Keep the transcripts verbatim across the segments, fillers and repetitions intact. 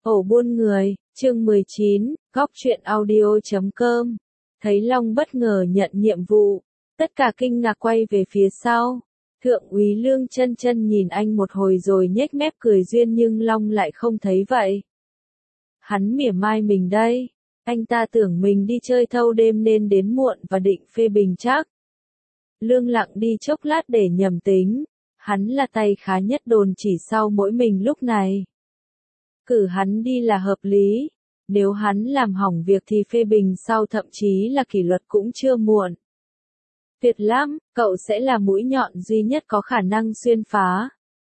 Ổ buôn người, chương mười chín, góc truyện audio chấm com. Thấy Long bất ngờ nhận nhiệm vụ, tất cả kinh ngạc quay về phía sau. Thượng úy Lương Chân Chân nhìn anh một hồi rồi nhếch mép cười duyên nhưng Long lại không thấy vậy. Hắn mỉa mai mình đây, anh ta tưởng mình đi chơi thâu đêm nên đến muộn và định phê bình chắc. Lương lặng đi chốc lát để nhầm tính, hắn là tay khá nhất đồn chỉ sau mỗi mình lúc này. Cử hắn đi là hợp lý, nếu hắn làm hỏng việc thì phê bình sau thậm chí là kỷ luật cũng chưa muộn. Tuyệt lắm, cậu sẽ là mũi nhọn duy nhất có khả năng xuyên phá.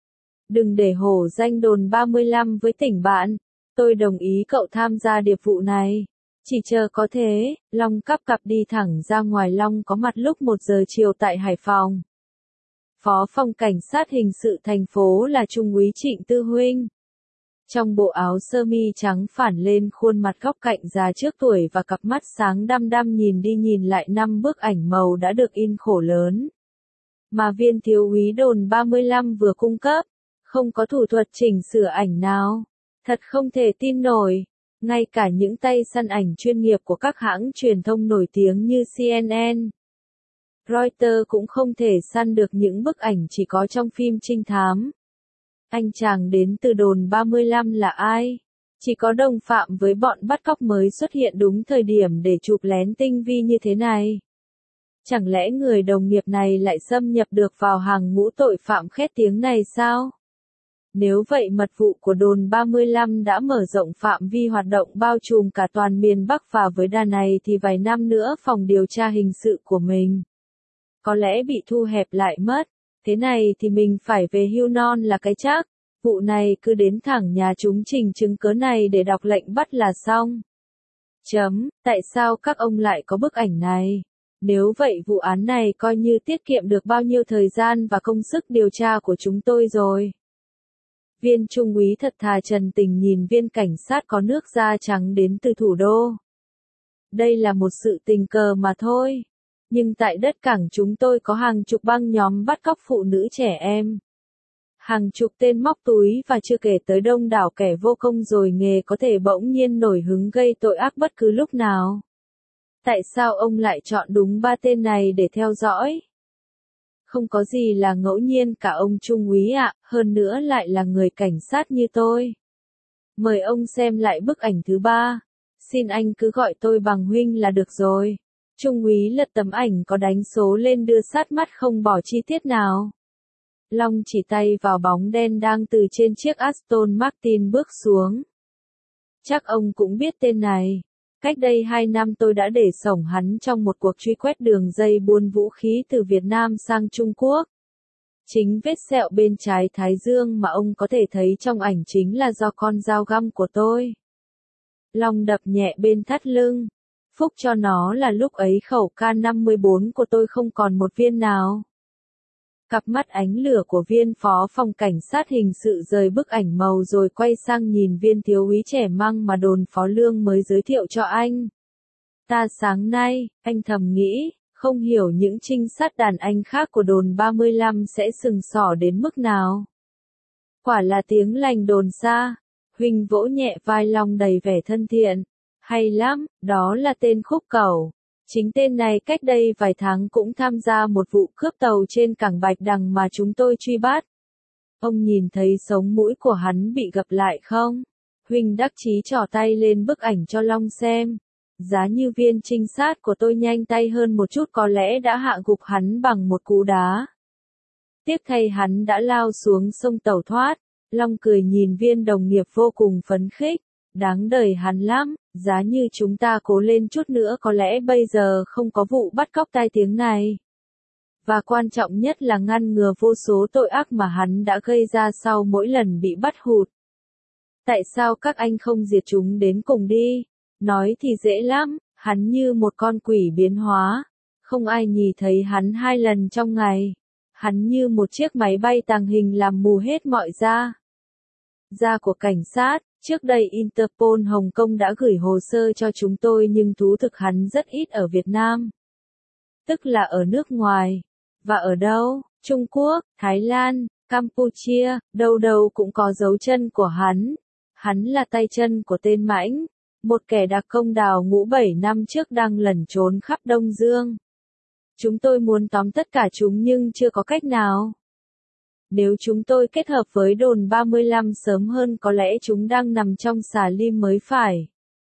Đừng để hổ danh đồn ba mươi lăm với tỉnh bạn, tôi đồng ý cậu tham gia điệp vụ này. Chỉ chờ có thế, Long cắp cặp đi thẳng ra ngoài. Long có mặt lúc một giờ chiều tại Hải Phòng. Phó phòng cảnh sát hình sự thành phố là Trung úy Trịnh Tư Huynh. Trong bộ áo sơ mi trắng phản lên khuôn mặt góc cạnh già trước tuổi và cặp mắt sáng đăm đăm nhìn đi nhìn lại năm bức ảnh màu đã được in khổ lớn. Mà viên thiếu úy đồn ba mươi lăm vừa cung cấp, không có thủ thuật chỉnh sửa ảnh nào. Thật không thể tin nổi. Ngay cả những tay săn ảnh chuyên nghiệp của các hãng truyền thông nổi tiếng như C N N, Reuters cũng không thể săn được những bức ảnh chỉ có trong phim trinh thám. Anh chàng đến từ đồn ba mươi lăm là ai? Chỉ có đồng phạm với bọn bắt cóc mới xuất hiện đúng thời điểm để chụp lén tinh vi như thế này. Chẳng lẽ người đồng nghiệp này lại xâm nhập được vào hàng ngũ tội phạm khét tiếng này sao? Nếu vậy mật vụ của đồn ba mươi lăm đã mở rộng phạm vi hoạt động bao trùm cả toàn miền Bắc và với đà này thì vài năm nữa phòng điều tra hình sự của mình có lẽ bị thu hẹp lại mất. Thế này thì mình phải về hưu non là cái chắc. Vụ này cứ đến thẳng nhà chúng trình chứng cớ này để đọc lệnh bắt là xong. Chấm, tại sao các ông lại có bức ảnh này? Nếu vậy vụ án này coi như tiết kiệm được bao nhiêu thời gian và công sức điều tra của chúng tôi rồi. Viên trung úy thật thà trần tình nhìn viên cảnh sát có nước da trắng đến từ thủ đô. Đây là một sự tình cờ mà thôi. Nhưng tại đất cảng chúng tôi có hàng chục băng nhóm bắt cóc phụ nữ trẻ em. Hàng chục tên móc túi và chưa kể tới đông đảo kẻ vô công rồi nghề có thể bỗng nhiên nổi hứng gây tội ác bất cứ lúc nào. Tại sao ông lại chọn đúng ba tên này để theo dõi? Không có gì là ngẫu nhiên cả ông trung úy ạ, hơn nữa lại là người cảnh sát như tôi. Mời ông xem lại bức ảnh thứ ba. Xin anh cứ gọi tôi bằng Huynh là được rồi. Trung úy lật tấm ảnh có đánh số lên đưa sát mắt không bỏ chi tiết nào. Long chỉ tay vào bóng đen đang từ trên chiếc Aston Martin bước xuống. Chắc ông cũng biết tên này. Cách đây hai năm tôi đã để xổng hắn trong một cuộc truy quét đường dây buôn vũ khí từ Việt Nam sang Trung Quốc. Chính vết sẹo bên trái thái dương mà ông có thể thấy trong ảnh chính là do con dao găm của tôi. Long đập nhẹ bên thắt lưng. Phúc cho nó là lúc ấy khẩu K năm mươi bốn của tôi không còn một viên nào. Cặp mắt ánh lửa của viên phó phòng cảnh sát hình sự rời bức ảnh màu rồi quay sang nhìn viên thiếu úy trẻ măng mà đồn phó Lương mới giới thiệu cho anh. Ta sáng nay, anh thầm nghĩ, không hiểu những trinh sát đàn anh khác của đồn ba mươi lăm sẽ sừng sỏ đến mức nào. Quả là tiếng lành đồn xa. Huynh vỗ nhẹ vai Long đầy vẻ thân thiện. Hay lắm, đó là tên Khúc Cẩu. Chính tên này cách đây vài tháng cũng tham gia một vụ cướp tàu trên cảng Bạch Đằng mà chúng tôi truy bắt. Ông nhìn thấy sống mũi của hắn bị gập lại không? Huynh đắc chí trỏ tay lên bức ảnh cho Long xem. Giá như viên trinh sát của tôi nhanh tay hơn một chút có lẽ đã hạ gục hắn bằng một cú đá. Tiếc thay hắn đã lao xuống sông tẩu thoát. Long cười nhìn viên đồng nghiệp vô cùng phấn khích. Đáng đời hắn lắm, giá như chúng ta cố lên chút nữa có lẽ bây giờ không có vụ bắt cóc tai tiếng này. Và quan trọng nhất là ngăn ngừa vô số tội ác mà hắn đã gây ra sau mỗi lần bị bắt hụt. Tại sao các anh không diệt chúng đến cùng đi? Nói thì dễ lắm, hắn như một con quỷ biến hóa. Không ai nhìn thấy hắn hai lần trong ngày. Hắn như một chiếc máy bay tàng hình làm mù hết mọi da. Da của cảnh sát. Trước đây Interpol Hồng Kông đã gửi hồ sơ cho chúng tôi nhưng thú thực hắn rất ít ở Việt Nam. Tức là ở nước ngoài. Và ở đâu? Trung Quốc, Thái Lan, Campuchia, đâu đâu cũng có dấu chân của hắn. Hắn là tay chân của tên Mãnh, một kẻ đặc công đào ngũ bảy năm trước đang lẩn trốn khắp Đông Dương. Chúng tôi muốn tóm tất cả chúng nhưng chưa có cách nào. Nếu chúng tôi kết hợp với đồn ba mươi lăm sớm hơn có lẽ chúng đang nằm trong xà lim mới phải.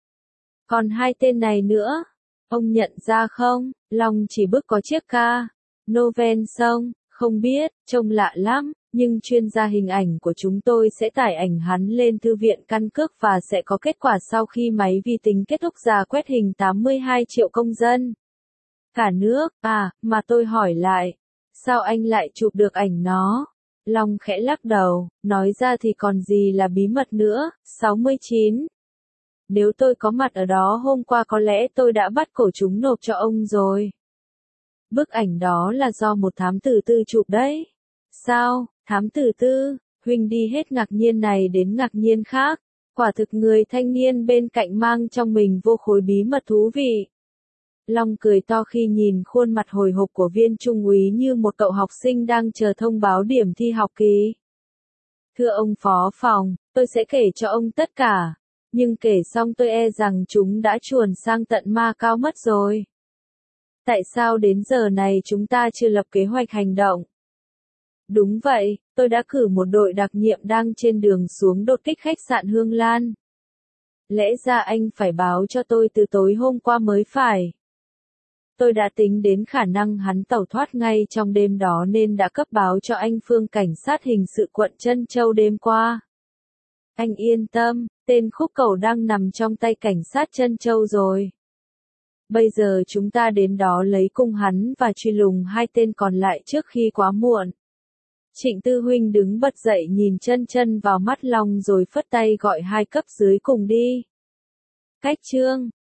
Còn hai tên này nữa, ông nhận ra không? Long chỉ bước có chiếc ca. Noven xong, không biết, trông lạ lắm, nhưng chuyên gia hình ảnh của chúng tôi sẽ tải ảnh hắn lên thư viện căn cước và sẽ có kết quả sau khi máy vi tính kết thúc rà quét hình tám mươi hai triệu công dân. Cả nước, à, mà tôi hỏi lại, sao anh lại chụp được ảnh nó? Long khẽ lắc đầu, nói ra thì còn gì là bí mật nữa. sáu mươi chín. Nếu tôi có mặt ở đó hôm qua có lẽ tôi đã bắt cổ chúng nộp cho ông rồi. Bức ảnh đó là do một thám tử tư chụp đấy. Sao, thám tử tư? Huynh đi hết ngạc nhiên này đến ngạc nhiên khác. Quả thực người thanh niên bên cạnh mang trong mình vô khối bí mật thú vị. Long cười to khi nhìn khuôn mặt hồi hộp của viên trung úy như một cậu học sinh đang chờ thông báo điểm thi học kỳ. Thưa ông phó phòng, tôi sẽ kể cho ông tất cả. Nhưng kể xong tôi e rằng chúng đã chuồn sang tận Ma Cao mất rồi. Tại sao đến giờ này chúng ta chưa lập kế hoạch hành động? Đúng vậy, tôi đã cử một đội đặc nhiệm đang trên đường xuống đột kích khách sạn Hương Lan. Lẽ ra anh phải báo cho tôi từ tối hôm qua mới phải. Tôi đã tính đến khả năng hắn tẩu thoát ngay trong đêm đó nên đã cấp báo cho anh Phương cảnh sát hình sự quận Trân Châu đêm qua. Anh yên tâm, tên khúc cẩu đang nằm trong tay cảnh sát Trân Châu rồi. Bây giờ chúng ta đến đó lấy cung hắn và truy lùng hai tên còn lại trước khi quá muộn. Trịnh Tư Huynh đứng bật dậy nhìn chân chân vào mắt Long rồi phất tay gọi hai cấp dưới cùng đi. Cách chương